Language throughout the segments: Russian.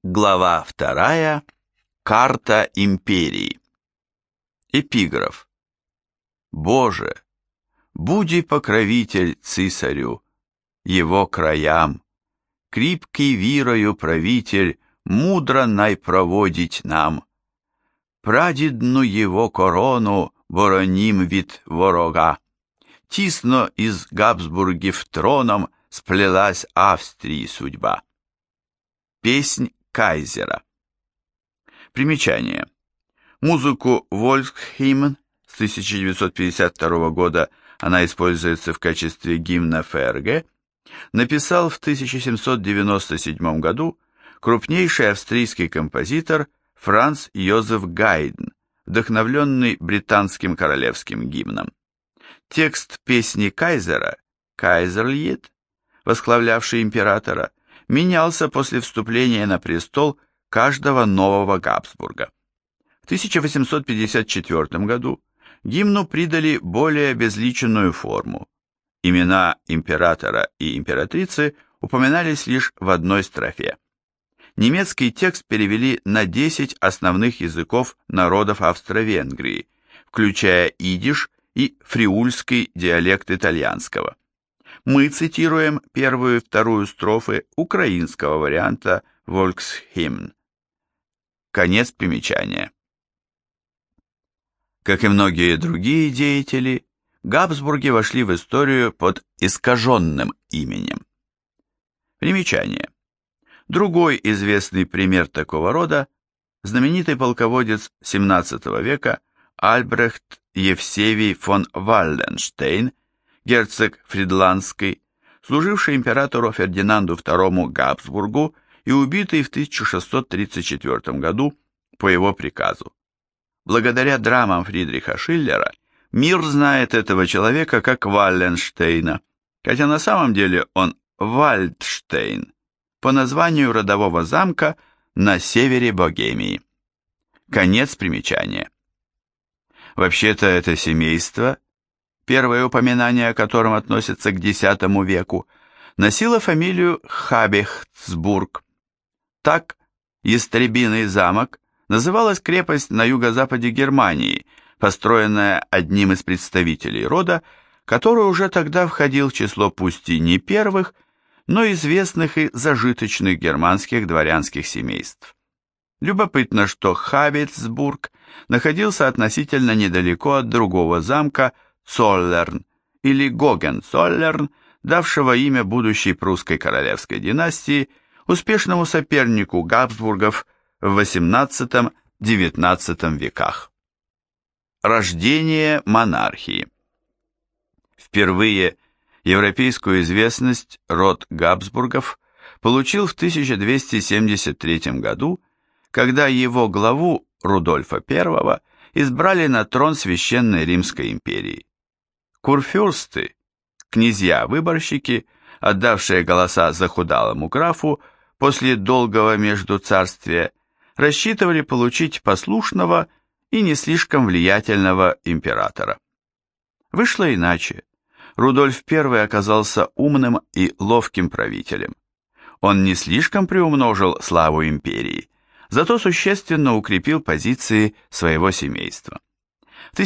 Глава 2. Карта империи. Эпиграф. Боже, буди покровитель цисарю, его краям, кріпкий вірою правитель, мудро найпроводить нам. Прадідну его корону боронім від ворога. Тісно із Габсбургів троном сплелась Австрии судьба. Песнь Кайзера. Примечание. Музыку «Volksхимн» с 1952 года, она используется в качестве гимна ФРГ, написал в 1797 году крупнейший австрийский композитор Франц Йозеф Гайдн, вдохновленный британским королевским гимном. Текст песни Кайзера, Кайзерльед, восхвалявший императора, менялся после вступления на престол каждого нового Габсбурга. В 1854 году гимну придали более обезличенную форму. Имена императора и императрицы упоминались лишь в одной строфе. Немецкий текст перевели на 10 основных языков народов Австро-Венгрии, включая идиш и фриульский диалект итальянского. Мы цитируем первую и вторую строфы украинского варианта «Volksхимн». Конец примечания. Как и многие другие деятели, Габсбурги вошли в историю под искаженным именем. Примечание. Другой известный пример такого рода – знаменитый полководец XVII века Альбрехт Евсевий фон Валленштейн, герцог Фридландский, служивший императору Фердинанду II Габсбургу и убитый в 1634 году по его приказу. Благодаря драмам Фридриха Шиллера мир знает этого человека как Валленштейна, хотя на самом деле он Вальдштейн, по названию родового замка на севере Богемии. Конец примечания. Вообще-то это семейство, первое упоминание о котором относится к X веку, носило фамилию Хабихцбург. Так, Ястребиный замок называлась крепость на юго-западе Германии, построенная одним из представителей рода, который уже тогда входил в число пусть и не первых, но известных и зажиточных германских дворянских семейств. Любопытно, что Хабицбург находился относительно недалеко от другого замка Цоллерн или Гогенцоллерн, давшего имя будущей прусской королевской династии, успешному сопернику Габсбургов в XVIII-XIX веках. Рождение монархии. Впервые европейскую известность род Габсбургов получил в 1273 году, когда его главу Рудольфа I избрали на трон Священной Римской империи. Курфюрсты, князья-выборщики, отдавшие голоса захудалому графу после долгого междуцарствия, рассчитывали получить послушного и не слишком влиятельного императора. Вышло иначе. Рудольф I оказался умным и ловким правителем. Он не слишком приумножил славу империи, зато существенно укрепил позиции своего семейства. В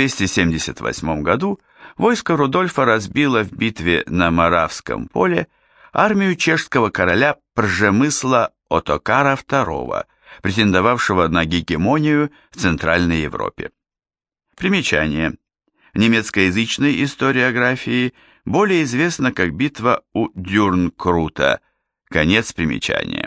1278 году войско Рудольфа разбило в битве на Моравском поле армию чешского короля Пржемысла Отокара II, претендовавшего на гегемонию в Центральной Европе. Примечание. В немецкоязычной историографии более известна как битва у Дюрнкрута. Конец примечания.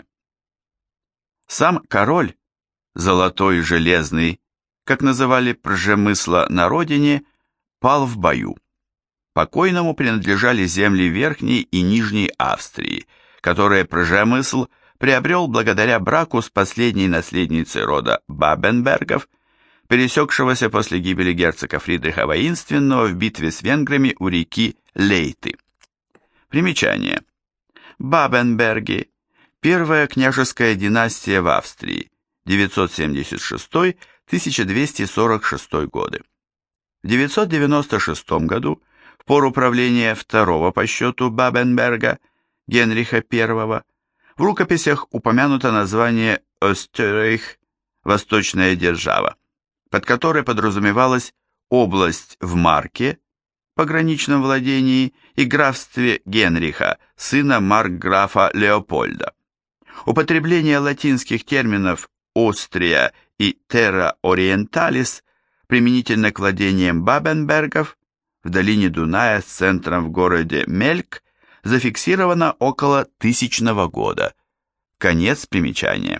Сам король, золотой и железный, как называли Пржемысла на родине, пал в бою. Покойному принадлежали земли Верхней и Нижней Австрии, которые Пржемысл приобрел благодаря браку с последней наследницей рода Бабенбергов, пересекшегося после гибели герцога Фридриха Воинственного в битве с венграми у реки Лейты. Примечание. Бабенберги – первая княжеская династия в Австрии, 976-1246 годы. В 996 году, в пору правления второго по счету Бабенберга, Генриха I, В рукописях упомянуто название Österreich, восточная держава, под которой подразумевалась область в Марке, пограничном владении, и графстве Генриха, сына маркграфа Леопольда. Употребление латинских терминов «Острия» и «Terra Orientalis» применительно к владениям Бабенбергов в долине Дуная с центром в городе Мельк зафиксировано около 1000 года. Конец примечания.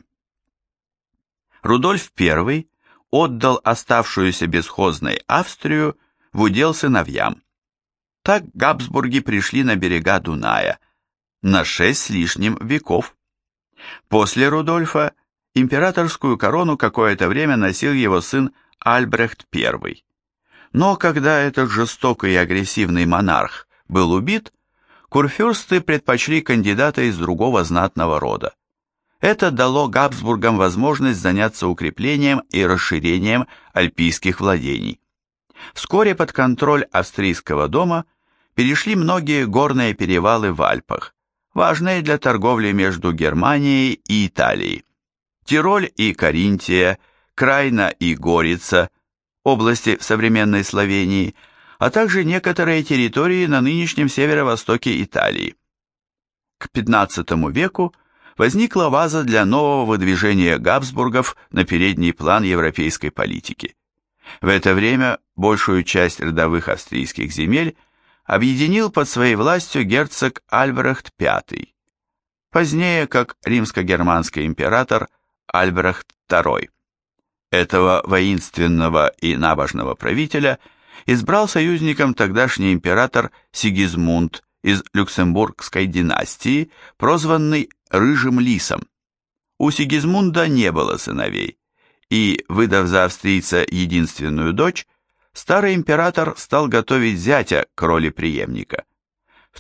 Рудольф I отдал оставшуюся бесхозной Австрию в удел сыновьям. Так Габсбурги пришли на берега Дуная на 6 с лишним веков. После Рудольфа императорскую корону какое-то время носил его сын Альбрехт I. Но когда этот жестокий и агрессивный монарх был убит, курфюрсты предпочли кандидата из другого знатного рода. Это дало Габсбургам возможность заняться укреплением и расширением альпийских владений. Вскоре под контроль австрийского дома перешли многие горные перевалы в Альпах, важные для торговли между Германией и Италией. Тироль и Каринтия, Крайна и Горица, области в современной Словении, а также некоторые территории на нынешнем северо-востоке Италии. К XV веку возникла база для нового выдвижения Габсбургов на передний план европейской политики. В это время большую часть родовых австрийских земель объединил под своей властью герцог Альбрехт V, позднее как римско-германский император Альбрехт II. Этого воинственного и набожного правителя избрал союзником тогдашний император Сигизмунд из Люксембургской династии, прозванный Рыжим Лисом. У Сигизмунда не было сыновей, и, выдав за австрийца единственную дочь, старый император стал готовить зятя к роли преемника. В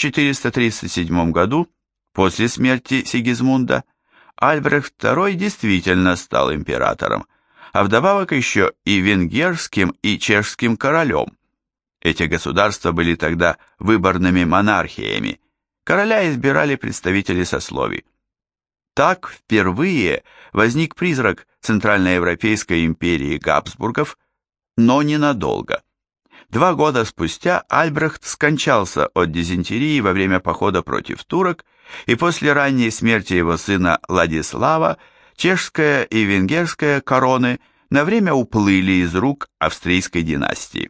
1437 году, после смерти Сигизмунда, Альбрехт II действительно стал императором, а вдобавок еще и венгерским и чешским королем. Эти государства были тогда выборными монархиями, короля избирали представители сословий. Так впервые возник призрак Центральноевропейской империи Габсбургов, но ненадолго. 2 года спустя Альбрехт скончался от дизентерии во время похода против турок, и после ранней смерти его сына Ладислава чешская и венгерская короны на время уплыли из рук австрийской династии.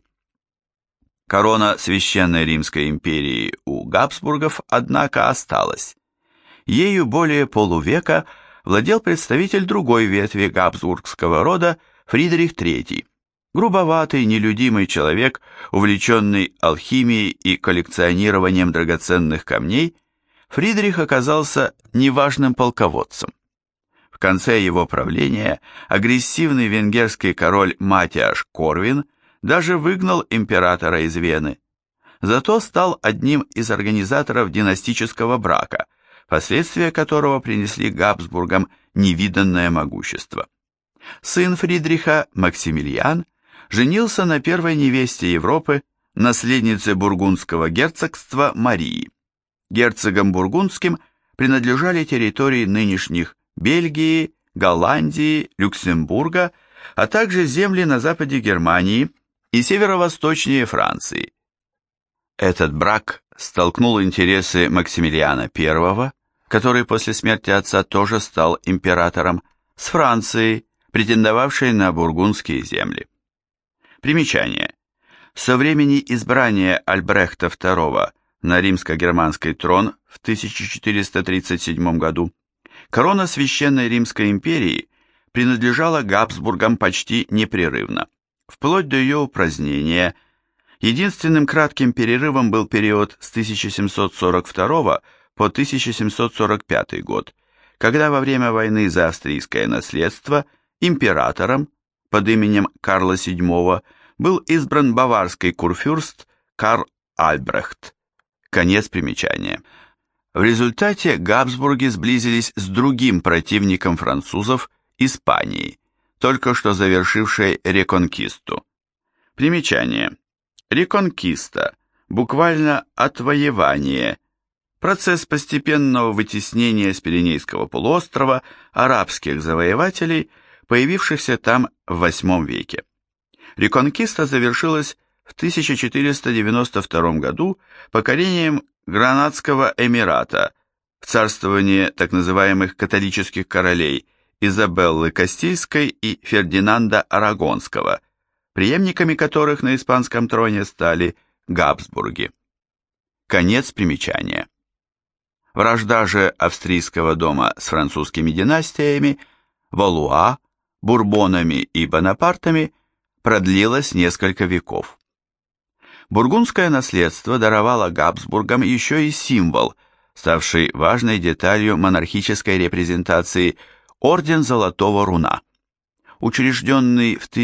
Корона Священной Римской империи у Габсбургов, однако, осталась. Ею более полувека владел представитель другой ветви габсбургского рода Фридрих III, грубоватый, нелюдимый человек, увлеченный алхимией и коллекционированием драгоценных камней. Фридрих оказался неважным полководцем. В конце его правления агрессивный венгерский король Матиаш Корвин даже выгнал императора из Вены, зато стал одним из организаторов династического брака, последствия которого принесли Габсбургам невиданное могущество. Сын Фридриха, Максимилиан, женился на первой невесте Европы, наследнице бургундского герцогства Марии. Герцогам бургундским принадлежали территории нынешних Бельгии, Голландии, Люксембурга, а также земли на западе Германии и северо-восточнее Франции. Этот брак столкнул интересы Максимилиана I, который после смерти отца тоже стал императором, с Францией, претендовавшей на бургундские земли. Примечание. Со времени избрания Альбрехта II на римско-германский трон в 1437 году корона Священной Римской империи принадлежала Габсбургам почти непрерывно, вплоть до ее упразднения. Единственным кратким перерывом был период с 1742 по 1745 год, когда во время войны за австрийское наследство императором под именем Карла VII был избран баварский курфюрст Карл Альбрехт. Конец примечания. В результате Габсбурги сблизились с другим противником французов, Испанией, только что завершившей реконкисту. Примечание. Реконкиста, буквально отвоевание, процесс постепенного вытеснения с Пиренейского полуострова арабских завоевателей, появившихся там в VIII веке. Реконкиста завершилась в 1492 году покорением Гранадского эмирата в царствование так называемых католических королей Изабеллы Кастильской и Фердинанда Арагонского, преемниками которых на испанском троне стали Габсбурги. Конец примечания. Вражда же австрийского дома с французскими династиями, Валуа, Бурбонами и Бонапартами продлилась несколько веков. Бургундское наследство даровало Габсбургам еще и символ, ставший важной деталью монархической репрезентации – Орден Золотого Руна. Учрежденный в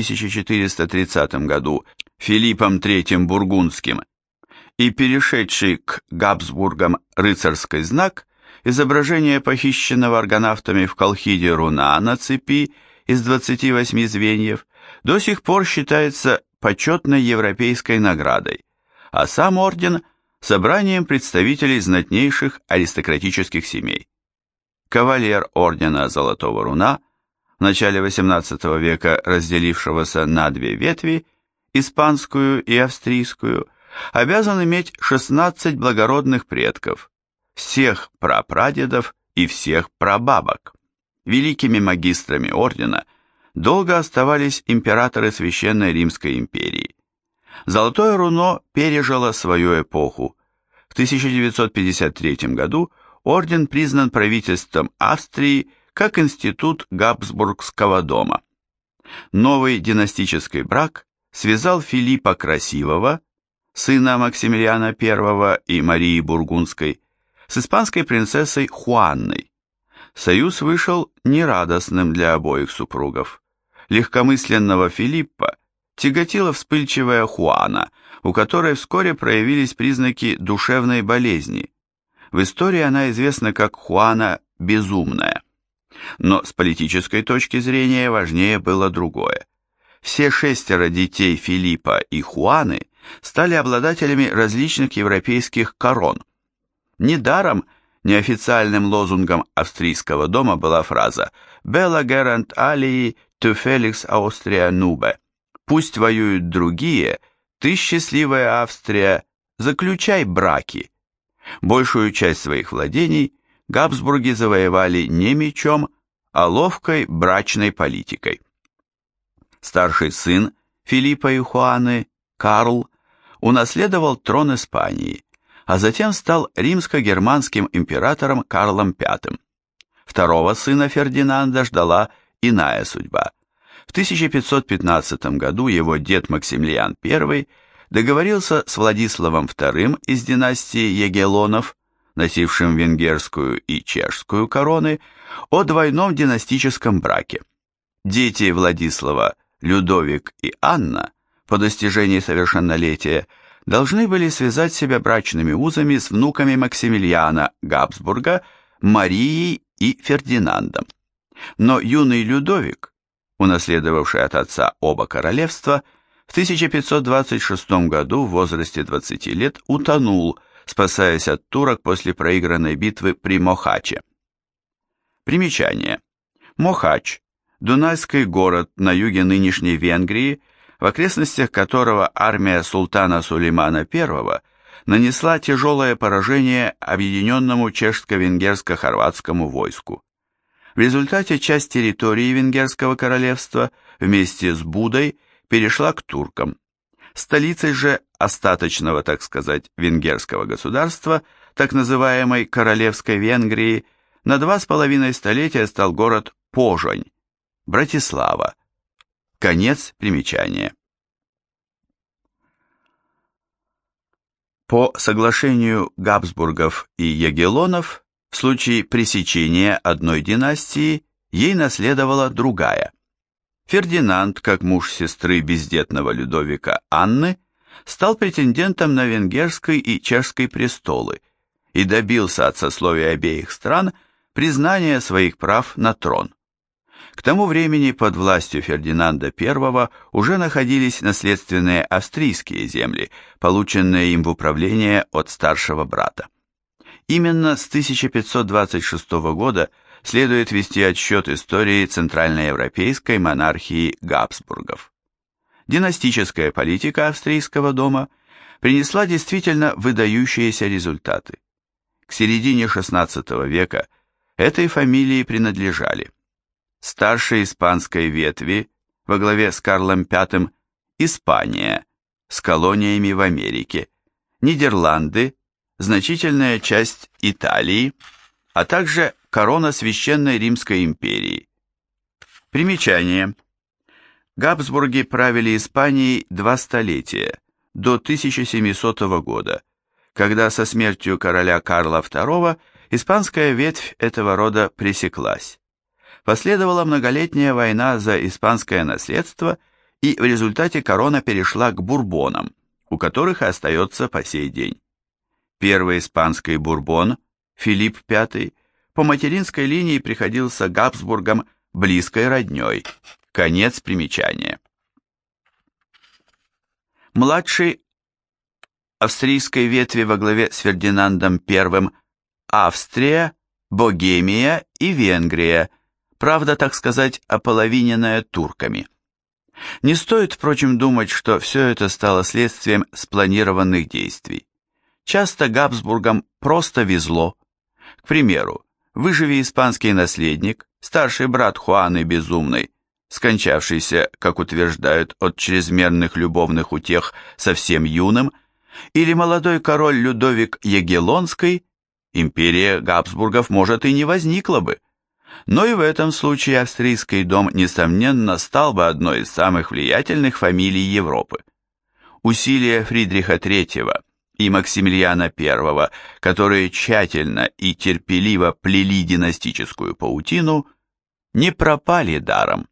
1430 году Филиппом III Бургундским и перешедший к Габсбургам рыцарский знак, изображение похищенного аргонавтами в Колхиде руна на цепи из 28 звеньев, до сих пор считается почетной европейской наградой, а сам орден – собранием представителей знатнейших аристократических семей. Кавалер ордена Золотого Руна, в начале XVIII века разделившегося на две ветви, испанскую и австрийскую, обязан иметь 16 благородных предков, всех прапрадедов и всех прабабок. Великими магистрами ордена долго оставались императоры Священной Римской империи. Золотое руно пережило свою эпоху. В 1953 году орден признан правительством Австрии как институт Габсбургского дома. Новый династический брак связал Филиппа Красивого, сына Максимилиана I и Марии Бургундской, с испанской принцессой Хуанной. Союз вышел нерадостным для обоих супругов. Легкомысленного Филиппа тяготила вспыльчивая Хуана, у которой вскоре проявились признаки душевной болезни. В истории она известна как Хуана Безумная. Но с политической точки зрения важнее было другое. Все 6 детей Филиппа и Хуаны стали обладателями различных европейских корон. Недаром неофициальным лозунгом австрийского дома была фраза «Bella gerant alii, tu felix Austria nube» «Пусть воюют другие, ты счастливая Австрия, заключай браки». Большую часть своих владений Габсбурги завоевали не мечом, а ловкой брачной политикой. Старший сын Филиппа и Хуаны, Карл, унаследовал трон Испании, а затем стал римско-германским императором Карлом V. Второго сына Фердинанда ждала иная судьба. В 1515 году его дед Максимилиан I договорился с Владиславом II из династии Ягеллонов, носившим венгерскую и чешскую короны, о двойном династическом браке. Дети Владислава, Людовик и Анна, по достижении совершеннолетия, должны были связать себя брачными узами с внуками Максимилиана Габсбурга, Марией и Фердинандом. Но юный Людовик, унаследовавший от отца оба королевства, в 1526 году в возрасте 20 лет утонул, спасаясь от турок после проигранной битвы при Мохаче. Примечание. Мохач – дунайский город на юге нынешней Венгрии, в окрестностях которого армия султана Сулеймана I нанесла тяжелое поражение объединенному чешско-венгерско-хорватскому войску. В результате часть территории Венгерского королевства вместе с Будой перешла к туркам. Столицей же остаточного, так сказать, венгерского государства, так называемой Королевской Венгрии, на 2,5 столетия стал город Позань, Братислава. Конец примечания. По соглашению Габсбургов и Ягеллонов, в случае пресечения одной династии, ей наследовала другая. Фердинанд, как муж сестры бездетного Людовика Анны, стал претендентом на венгерский и чешский престолы и добился от сословия обеих стран признания своих прав на трон. К тому времени под властью Фердинанда I уже находились наследственные австрийские земли, полученные им в управление от старшего брата. Именно с 1526 года следует вести отсчет истории центральноевропейской монархии Габсбургов. Династическая политика австрийского дома принесла действительно выдающиеся результаты. К середине XVI века этой фамилии принадлежали старшей испанской ветви во главе с Карлом V Испания с колониями в Америке, Нидерланды, значительная часть Италии, а также корона Священной Римской империи. Примечание. Габсбурги правили Испанией 2 столетия, до 1700 года, когда со смертью короля Карла II испанская ветвь этого рода пресеклась. Последовала многолетняя война за испанское наследство, и в результате корона перешла к бурбонам, у которых и остается по сей день. Первый испанский бурбон, Филипп V, по материнской линии приходился Габсбургам близкой родней. Конец примечания. Младший австрийской ветви во главе с Фердинандом I Австрия, Богемия и Венгрия, правда, так сказать, ополовиненная турками. Не стоит, впрочем, думать, что все это стало следствием спланированных действий. Часто Габсбургам просто везло. К примеру, выживи испанский наследник, старший брат Хуаны Безумной, скончавшийся, как утверждают, от чрезмерных любовных утех совсем юным, или молодой король Людовик Ягеллонский, империя Габсбургов, может, и не возникла бы. Но и в этом случае австрийский дом, несомненно, стал бы одной из самых влиятельных фамилий Европы. Усилия Фридриха III и Максимилиана I, которые тщательно и терпеливо плели династическую паутину, не пропали даром.